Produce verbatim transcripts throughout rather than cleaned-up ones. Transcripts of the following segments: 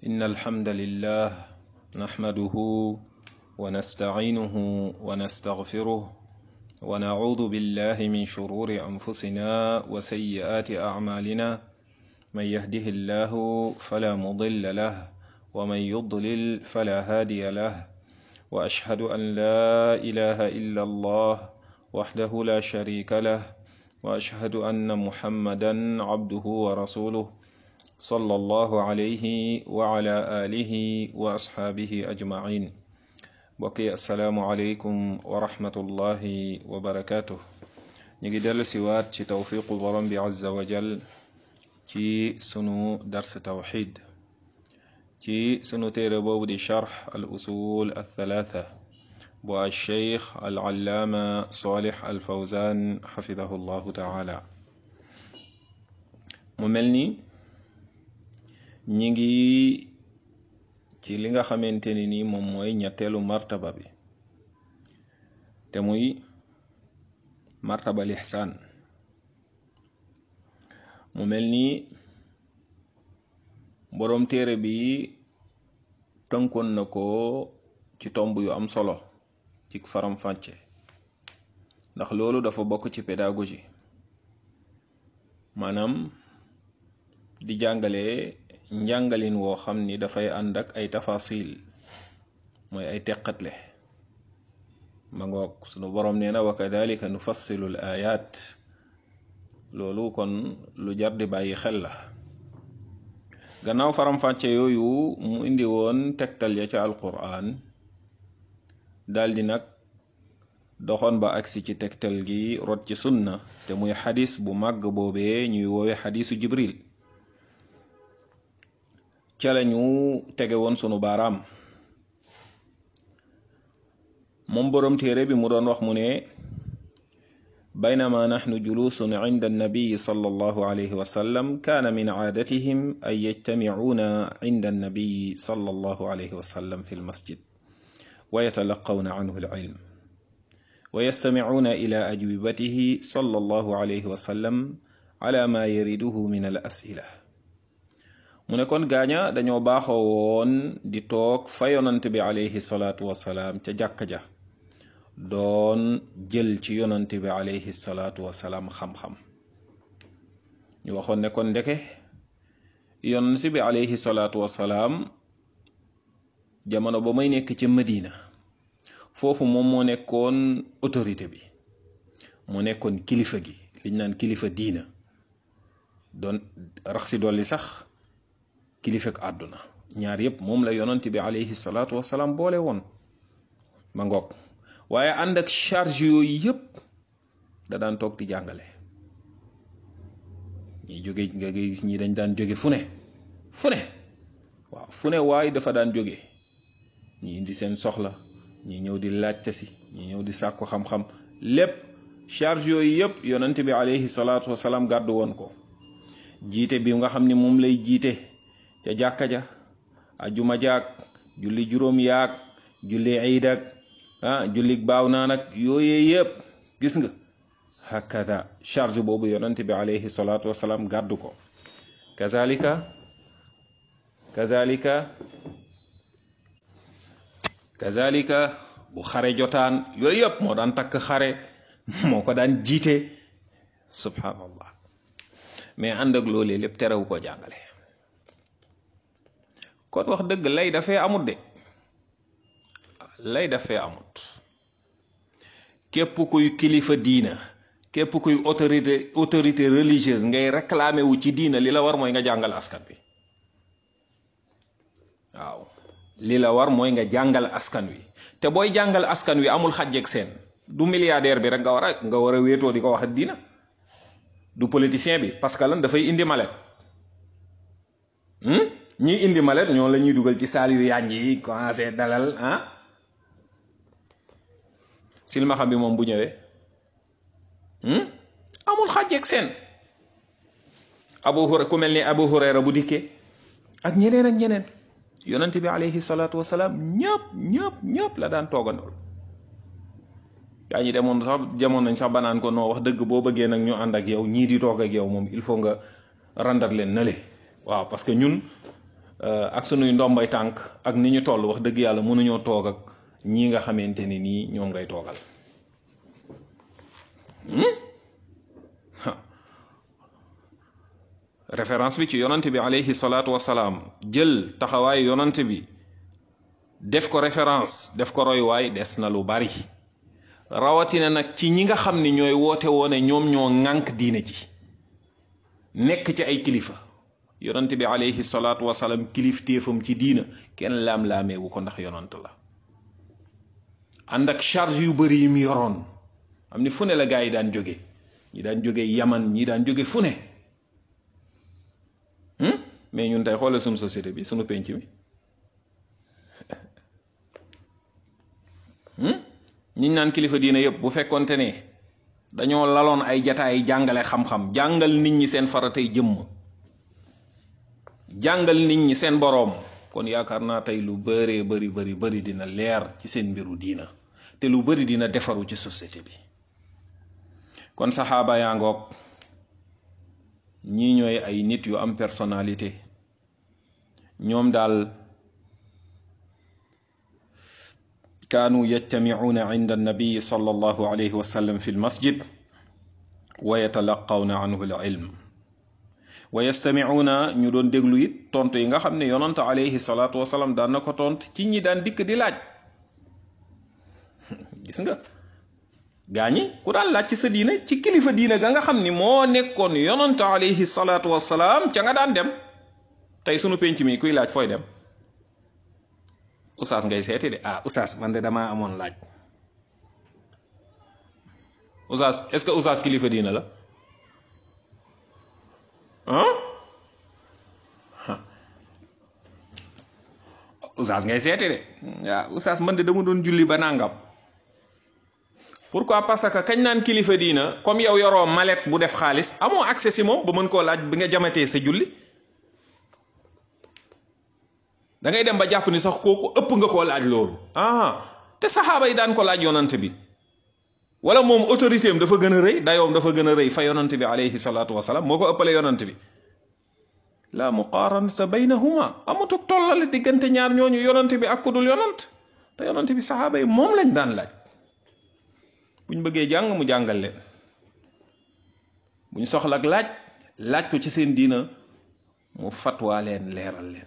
إن الحمد لله نحمده ونستعينه ونستغفره ونعوذ بالله من شرور أنفسنا وسيئات أعمالنا من يهده الله فلا مضل له ومن يضلل فلا هادي له وأشهد أن لا إله إلا الله وحده لا شريك له وأشهد أن محمدا عبده ورسوله صلى الله عليه وعلى آله وأصحابه أجمعين. بقي السلام عليكم ورحمة الله وبركاته. نيجي دل سوات ci توفيق borom bi عز وجل ci sunu dars توحيد ci sunu téere boobu di sharh al usul al thalatha bu al sheikh al allaama Salih al Fawzan xafidahu llahu taala. mu mel ni ñi ngi ci li nga xamante ni nii moom mooy ñetteelu martaba bi te muy martaba lixsaan. mu mel ni boroom téere bi tënkoon na ko ci tomb yu am solo ci faram-fàcce ndax loolu dafa bokk ci pédagogie, maanaam di jàngale njàngalin woo xam ni dafay ànd ak ay tafasil, mooy ay teqatle. ma ngoog sunu boroom nee na wa kadalika nufassilu l ayat, loolu kon lu jar di bàyyi xel la. gannaaw faram-fàcce yooyu mu indi woon tegtal ya ca alquran, daldi nag doxoon ba agsi ci tegtal gi rot ci sunna te muy xadis bu màgg boobee ñuy woowe xadisu jibril. ca lañu tege woon sunu baaraam. moom boroom téere bi mu doon wax mu ne baynama naxnu juluusun inda annabiyi sallallahu alayhi wa sallam kaana min caadatihim an yajtamicuuna inda annabiyi sallallahu alayhi wa sallam fi lmasjid wa yatalaqawna canhu alcilm wa yastamicuuna ila ajwibatihi sallallahu alayhi wa sallam ala ma yariduhu min al asila. mu ne kon gaaña dañoo baaxoo woon di toog fa yonant bi alayhi salaatu wasalaam ca jàkka ja doon jël ci yonant bi alayhi salaatu wasalaam xam-xam. ñu waxoon ne kon ndeke yonant bi alayhi salaatu wasalaam jamono ba may nekk ca Madina, foofu moom moo nekkoon autorité bi, moo nekkoon kilifa gi, liñ naan kilifa diina, doon rax si dolli sax kilifek àdduna. ñaar yépp moom la yonant bi alayhi salaatu wasalaam boole woon. ma ngoog waaye ànd ak charge yooyu yépp da daan toog di jàngale. ñi jóge nga gis ñi dañ daan jóge fu ne fu ne waaw fu ne waaye dafa daan jóge, ñi indi seen soxla, ñi ñëw di laajte si, ñi ñëw di sàkku xam-xam. lépp charge yooyu yépp yonant bi alayhi salaatu wasalaam gàddu woon ko. jiite bi nga xam ni moom lay jiite ca jàkka ja, ajuma jaag, julli juróom yaag, julli iid ak ah julli baaw naa nag, yooyee yëpp gis nga hakada charge boobu yonent bi alayhi salaatu wasalaam gàddu ko. kazalika kazalika kazalika bu xare jotaan, yooyu yëpp moo daan takk xare, moo ko daan jiite, subhanallah. mais ànd ak loolee lépp terewu ko jàngale. kon wax dëgg lay dafee amut de, lay dafee amut. képp kuy kilifa diina, képp kuy autorité autorité religieuse ngay réclamer wu ci diina, li la war mooy nga jàngal askan wi. waaw li la war mooy nga jàngal askan wi. te booy jàngal askan wi amul xàjjeeg seen. du milliardaire bi rek nga war a nga war a wéetoo di ko wax diina, du politicien bi, parce que lan dafay indi malet. ñii indi malet ñoo la ñuy dugal ci saal yu yàññ yi commencé dalal ah. silmaxa bi moom bu ñëwee amul xàjjeeg seen. abu hurayra ku mel ni abu hurayra bu dikkee ak ñeneen ak ñeneen, yonent bi alayhi salaatu wasalaam ñëpp ñëpp ñëpp la daan toogandool. yaa ñi demoon sax jamoon nañ sax banaan ko noo wax dëgg boo bëggee nag ñu ànd ak yow, ñii di toog ak yow moom il faut nga randal leen nale. waaw parce que ñun ak sunuy ndombay tànk ak ni ñu toll wax dëgg yàlla mënuñoo toog ak ñii nga xamante ni nii ñoom ngay toogal référence bi ci yonante bi alayhi salaatu wasalaam jël taxawaayu yonante bi def ko référence def ko royuwaay des na lu bari rawatina nag ci ñi nga xam ni ñooy woote woone ñoom ñoo ŋànk diine ji nekk ci ay kilifa yonante bi alayhi salaatu wasalaam kilif téefam ci diina kenn laam-laameewu ko ndax yonant la ànd ak charge yu bari yi mu yoroon am ni fu ne la gaa yi daan jóge ñi daan jóge yaman ñi daan jóge fu ne mais ñun tey xoolal suñu société bi suñu penc mi ñiñ naan kilifa diina yëpp bu fekkonte ne dañoo laloon ay jataay jàngale xam-xam jàngal nit ñi seen faratay jëmm jàngal nit ñi seen boroom kon yaakaar naa tey lu bëree bari bari bari dina leer ci seen mbiru diina te lu bari dina defaru ci société bi kon saxaaba yaa ngoog ñii ñooy ay nit yu am personnalité ñoom daal kaanu yajtamicuuna inda annabiyi sallallahu alayhi wa sallam fi lmasjid wa yatalaqawna anhu alilm wa yastamicuuna ñu doon déglu it tontu yi nga xam ne yonante alayhi salaatu wasalaam daan na ko tontu ci ñi daan dikk di laaj gis nga gaañi ku daan laaj ci sa diina ci kilifa diina ga nga xam ni moo nekkoon yonante alayhi salaatu wasalaam ca nga daan dem tey sunu penc mi kuy laaj fooy dem usaas ngay seeti de ah usaas man de damaa amoon laaj usaas est-ce que usaas kilifa diina la ah usaas ngay seeti de waaw usaas man de dama doon julli ba nangam pourquoi parce que kañ naan kilifa diina comme yow yoroo mallette bu def xaalis amoo accès si moom ba mën koo laaj bi nga jamatee sa julli da ngay dem ba jàpp ni sax kooku ëpp nga koo laaj loolu ah te saxaaba yi daan ko laaj yonante bi wala moom autorité am dafa gën a rëy dayoom dafa gën a rëy fa yonante bi alayhi salaatu wasalaam moo ko ëppale yonante bi la muqaaranata baynahuma amatuk tollale diggante ñaar ñooñu yonante bi ak ku dul yonant te yonante bi saxaaba yi moom lañ daan laaj buñ bëggee jàng mu jàngal leen buñ soxla ak laaj laaj ko ci seen diina mu fatwaa leen leeral leen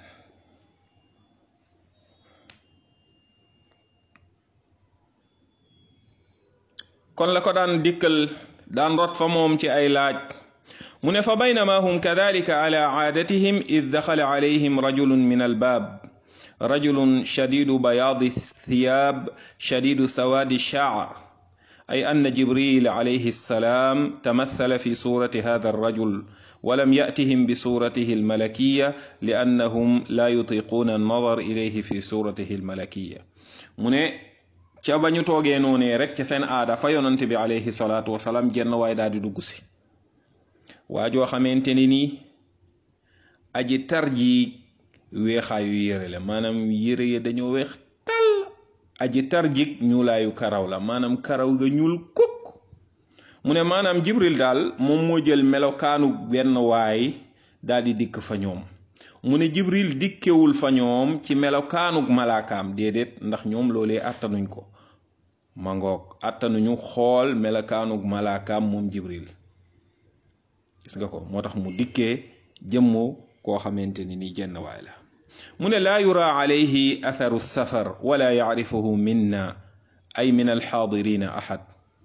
kon la ko daan dikkal daan rot fa moom ci ay laaj mu ne fa baynama hum kadalika ala aadatihim id daxala alayhim rajulun min albaab rajulun shadidu bayaadi thiyaab shadidu sawaadi shaar ay anna jibril alayhi السلام تمثل في صورة هذا الرجل ولم يأتهم بصورته الملكية لأنهم لا يطيقون النظر إليه في صورته الملكية mu ne ca ba ñu toogee noonee rek ca seen aada fa yonante bi alayhi salaatu wasalaam jenn waay daal di dugg si waa joo xamante ni nii aji tar ji weexaayu yére la maanaam yére ya dañoo weex tal aji tar jik ñuulaayu karaw la maanaam karaw ga ñuul kukk mu ne maanaam jibril daal moom moo jël melokaanu benn waay daal di dikk fa ñoom mu ne jibril dikkewul fa ñoom ci melokaanug malaakaam déedéet ndax ñoom loolee àttanuñ ko mangoog àttanuñu xool melokaanug malaakaam moom jibril gis nga ko moo tax mu dikkee jëmmoo koo xamante ni ni jenn waay la mu ne laa yura alayhi atharu safar wala yacrifuhu minna ay min alxaadirina ahad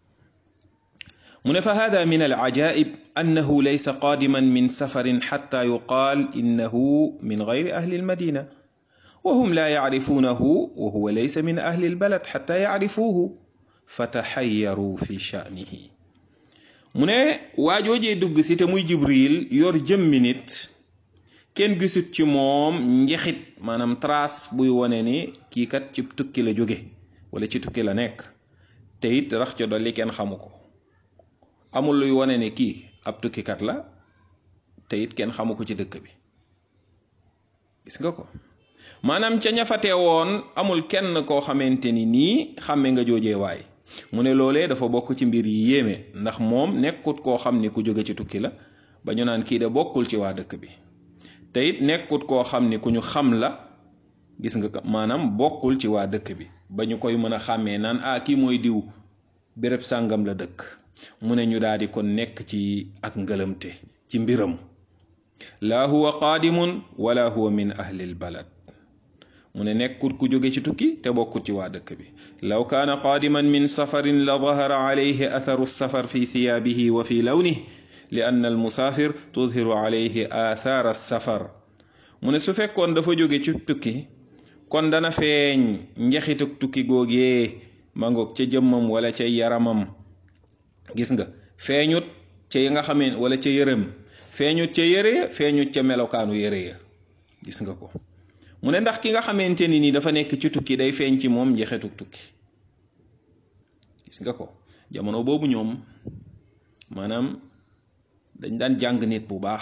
mu ne fa hada min alajaib annahu laysa qadiman min safarin xatta yuqaal innahu min gayri ahli almadina wa hum la yacrifuunahu wa huwa laysa min ahli albalad xatta yacrifuuhu fataxayaru fi sha'nihi mu ne waajoojee dugg si te muy jibril yor jëmmi nit kenn gisut ci moom njexit maanaam trace buy wone ni kii kat ci tukki la jóge wala ci tukki la nekk te it rax ca dolli kenn xamu ko amul luy wone ne kii ab tukkikat la te it kenn xamu ko ci dëkk bi gis nga ko maanaam ca ñafatee woon amul kenn koo xamante ni nii xàmme nga joojee waay mu ne loolee dafa bokk ci mbir yi yéeme ndax moom nekkut koo xam ni ku jóge ci tukki la ba ñu naan kii de bokkul ci waa dëkk bi te it nekkut koo xam ni ku ñu xam la gis nga maanaam bokkul ci waa dëkk bi ba ñu koy mën a xàmmee naan ah kii mooy diw béréb sàngam la dëkk mu ne ñu daal di ko nekk ci ak ngëlëmte ci mbiram laa huwa qaadimun wala huwa min ahlil balad mu ne nekkut ku jóge ci tukki te bokkut ci waa dëkk bi law kaana qaadiman min safarin la dahara alayhi atharu safar fi thiyaabihi wa fi lawnihi li anna al musaafir tudhiru alayhi athara safar mu ne su fekkoon dafa jóge ci tukki kon dana feeñ njexituk tukki googee mangoog ca jëmmam wala ca yaramam gis nga feeñut ca yi nga xamee wala ca yërëm feeñut ca yëre ya feeñut ca melokaanu yëre ya gis nga ko mu ne ndax ki nga xamante ni nii dafa nekk ci tukki day feeñ ci moom njexituk tukki gis nga ko jamono boobu ñoom maanaam dañ daan jàng nit bu baax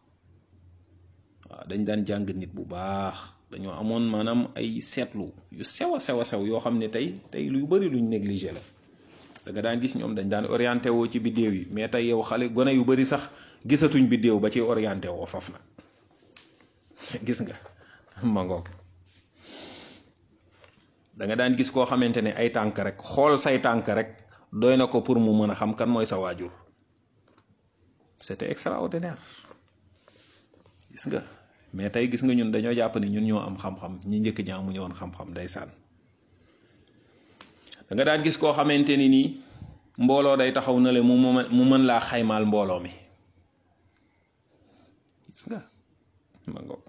waaw dañ daan jàng nit bu baax dañoo amoon maanaam ay seetlu yu sew a sew a sew yoo xam ne tey tey lu bari luñ négligé la da nga daan gis ñoom dañ daan orienté woo ci biddéew yi mais tey yow xale gone yu bari sax gisatuñ biddéew ba ci orienté woo faf nag gis nga ma ngoog da nga daan gis koo xamante ne ay tànk rek xool say tànk rek doy na ko pour mu mën a xam kan mooy sa waajur c'était extraordinaire gis nga mais tey gis nga ñun dañoo jàpp ne ñun ñoo am xam-xam ñi njëkk ñaa mu ñëwoon xam-xam day sànn da nga daan gis koo xamante ni nii mbooloo day taxaw na le mu mu mën laa xaymaal mbooloo mi gis nga ma ngoog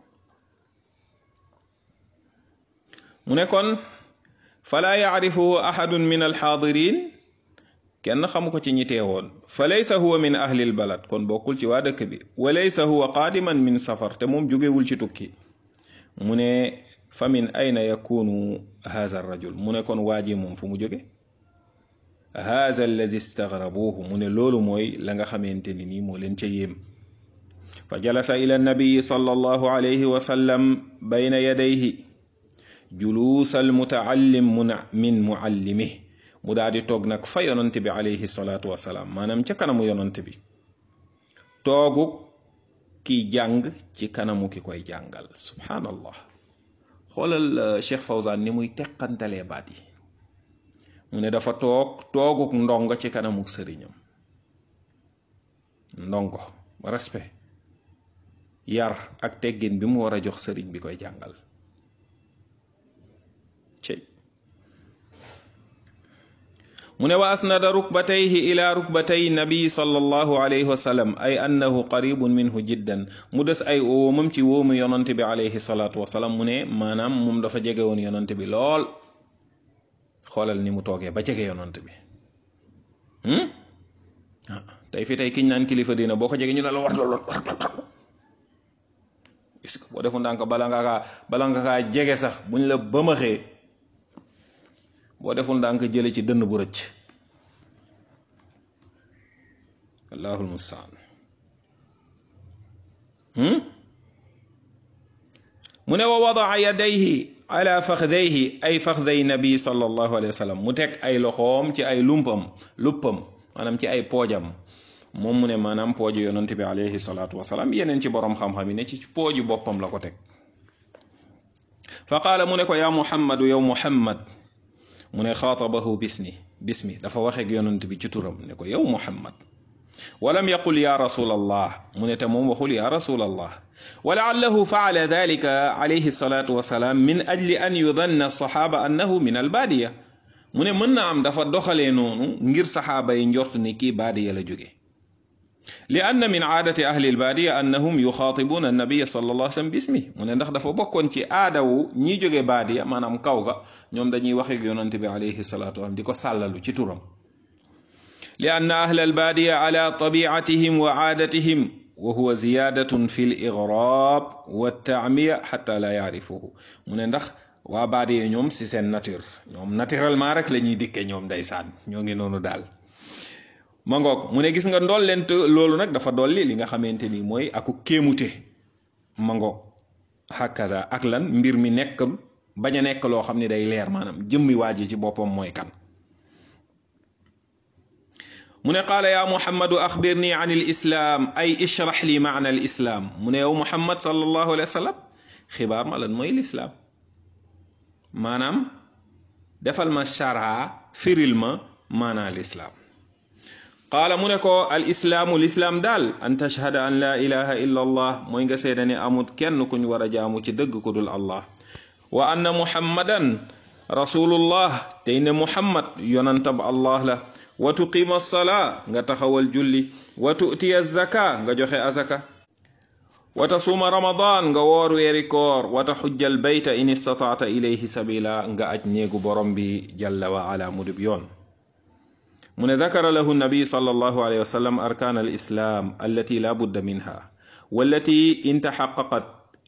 mu ne kon falaa yacrifuhu ahadun min alxaadirin kenn xamu ko ci ñi teewoon fa laysa huwa min ahli albalad kon bokkul ci waa dëkk bi wa laysa huwa qaadiman min safar te moom jógewul ci tukki mu ne fa min ayna yakunu haza arrajul mu ne kon waaji moom fu mu jóge haza allazi istaghrabuhu mu ne loolu mooy la nga xamante ni nii moo leen ca yéem fa jalasa ila nabiyi sallallahu alayhi wa sallam bayna yadayhi juluus al mutaallim min muallimihi mu daal di toog nag fa yonant bi alayhi salaatu wasalaam maanaam ca kanamu yonant bi toogu ki jàng ci kanamu ki koy jàngal subhaanallah xoolal Cheikh Fawzan ni muy teqantalee baat yi mu ne dafa toog tooguk ndongo ci kanamuk sëriñam ndongo respect yar ak teggin bi mu war a jox sëriñ bi koy jàngal cey mu ne wa asnada rukbatayhi ila rukbatay nabi sallallahu alayhi wa sallam ay annahu qaribun minhu jiddan mu des ay woomam ci woomu yonante bi alayhi salatu wasalaam mu ne maanaam moom dafa jege woon yonante bi lool xoolal ni mu toogee ba jege yonante bi ah tey fi tey kiñ naan kilifa dina boo ko jege ñu ne la war lool est-ce que boo defu ndànk bala nga kaa bala nga kaa jege sax buñ la bëmaxee boo deful ndànk jële ci dënn bu rëcc allahul mustaan mu ne wa wadaa yadayhi ala faxdayhi ay faxday nabi sallallahu alayhi wa sallam mu teg ay loxoom ci ay lumpam luppam maanaam ci ay poojam moom mu ne maanaam pooju yonante bi alayhi salaatu wasalaam yeneen ci borom xam-xam yi ne ci pooju boppam la ko teg fa qaala mu ne ko yaa muhammadu yow muhammad mu ne xaatabahu bismi bismi dafa waxeek yonant bi ci turam ne ko yow muhammad walam yaqul ya rasulallah mu ne te moom waxul ya rasulallah wa laallahu faala dalika alayhi salatu wasalaam min ajli an yudanna alsaxaaba annahu min albaadiya mu ne mën na am dafa doxalee noonu ngir saxaaba yi njort ni kii baadiya la jóge li anna min aadati ahli albaadiya annahum yuxaatibuuna annabiya sallallahu alayhi wa sallam bismi mu ne ndax dafa bokkoon ci aadawu ñi jóge baadiya maanaam kaw ga ñoom dañuy wax ak yonante bi alayhi salaatu wa salaam di ko sàllalu ci turam li anna ahla albaadiya ala tabiatihim wa aadatihim wa huwa ziyadatun fi l igraab wa taamiya xata la yaarifuhu mu ne ndax waa baadiya ñoom si seen nature ñoom naturellement rek la ñuy dikke ñoom ndeysaan ñoo ngi noonu daal ma ngoog mu ne gis nga ndollent loolu nag dafa dolli li nga xamante ni mooy aku kéemute ma ngoog hakaza ak lan mbir mi nekk bañ a nekk loo xam ne day leer maanaam jëmmi waa ji ci boppam mooy kan mu ne qaala yaa muhammadu axbirni an il islaam ay ishrax li maana al islaam mu ne yow muhammad sallallahu alayhi wa sallam xibaar ma lan mooy lislaam maanaam defal ma shara firil ma maanaa lislaam qaala mu ne ko al islaamu lislaam daal an tashhada an laa ilaha illa allah mooy nga seeda ne amut kenn kuñ war a jaamu ci dëgg ku dul allah wa anna muhammadan rasulullah tey ne muhammad yonantab allah la wa tuqima salaa nga taxawal julli wa tu'tiya zaka nga joxe azaka wa tasuma ramadan nga woor weeri koor wa taxujjal bayta in istataata ilayhi sabila nga aj néegu borom bi jalla wa ala mudub yoon mu ne dakara lahu nabi sallallahu alayhi wa sallam arkaan al islam allati la budda minha wallati in taxaqaqat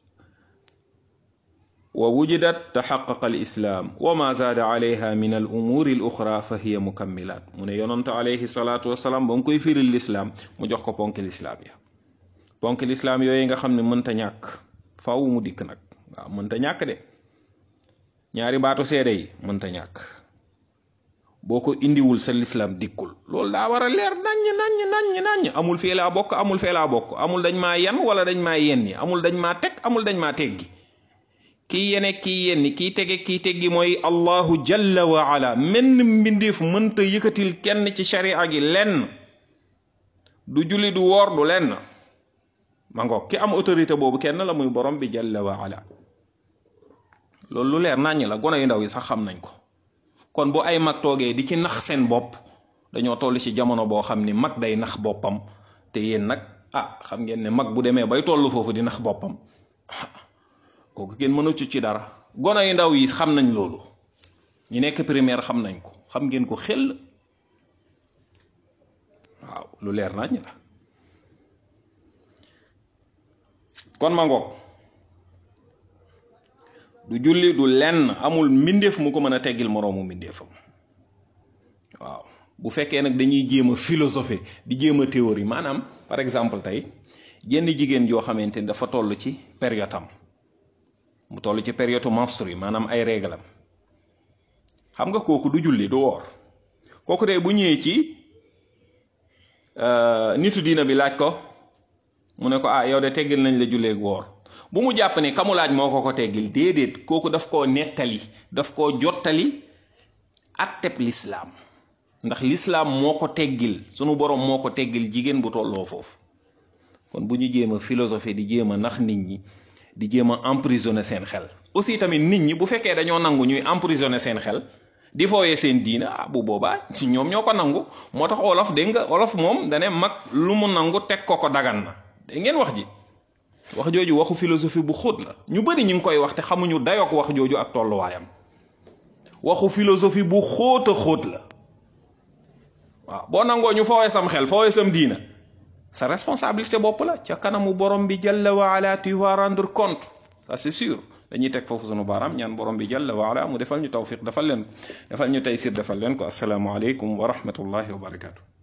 wa wujidat taxaqaqa al islam wa ma zaada alayha min al umuri al uxra fa hiya mukammilat mu ne yonantu alayhi salatu wasalaam ba mu koy firil lislaam mu jox ko ponk lislaam ya ponk lislaam yooyu nga xam ne mënta ñàkk faaw mu dikk nag waaw mënta ñàkk de ñaari baatu seede yi mënta ñàkk boo ko indiwul sa lislaam dikkul loolu daa war a leer naññ naññ naññ naññ amul fee laa bokk amul fee laa bokk amul dañ maa yen wala dañ maa yenni amul dañ maa teg amul dañ maa teggi kii yene kii yenni kii tege kii teggi mooy allahu jalla wa ala menn mbindeef mënta yëkkatil kenn ci sharia gi lenn du julli du woor du lenn ma ngoog ki am autorité boobu kenn la muy borom bi jalla wa ala loolu lu leer naññ la gone yu ndaw yi sax xam nañ ko kon bu ay mag toogee di ci nax seen bopp dañoo toll ci jamono boo xam ni mag day nax boppam te yéen nag ah xam ngeen ne mag bu demee bay tollu foofu di nax boppam kooku kenn mënu ci ci dara gone yu ndaw yi xam nañ loolu ñi nekk primaire xam nañ ko xam ngeen ko xel waaw lu leer naññ la kon ma ngoog du julli du lenn amul mbindeef mu ko mën a teggil moroomu mbindeefam waaw bu fekkee nag dañuy jéem a philosophie di jéem a théorie maanaam par exemple tey jenn jigéen joo xamante ni dafa toll ci période am mu toll ci période menstru maanaam ay réglam xam nga kooku du julli du woor kooku tey bu ñëwee ci nitu diina bi laaj ko mu ne ko ah yow de teggil nañ la julleeg woor bu mu jàpp ne kamu laaj moo ko ko teggil déedéet kooku daf koo nettali daf koo jottali atteb lislaam ndax lislaam moo ko teggil sunu borom moo ko teggil jigéen bu tolloo foofu kon bu ñu jéem a philosophie di jéem a nax nit ñi di jéem a emprisonner seen xel aussi tamit nit ñi bu fekkee dañoo nangu ñuy emprisonner seen xel di fooyee seen diina ah bu boobaa ci ñoom ñoo ko nangu moo tax olof dégg nga olof moom dane mag lu mu nangu teg ko ko dagan na dégg ngeen wax ji wax jooju waxu philosophie bu xóot la ñu bari ñu ngi koy wax te xamuñu dayook wax jooju ak tolluwaayam waxu philosophie bu xóot a xóot la waaw boo nangoo ñu fooyee sam xel fooyee sam diina sa responsabilité bopp la ca kanamu borom bi jalla wa ala tu vas rendre compte ça c'est sûr dañuy teg foofu sunu baaraam ñaan borom bi jalla wa ala mu defal ñu tawfiq defal leen defal ñu taysir defal leen ko assalaamu aleykum wa rahmatullahi wa barakatuh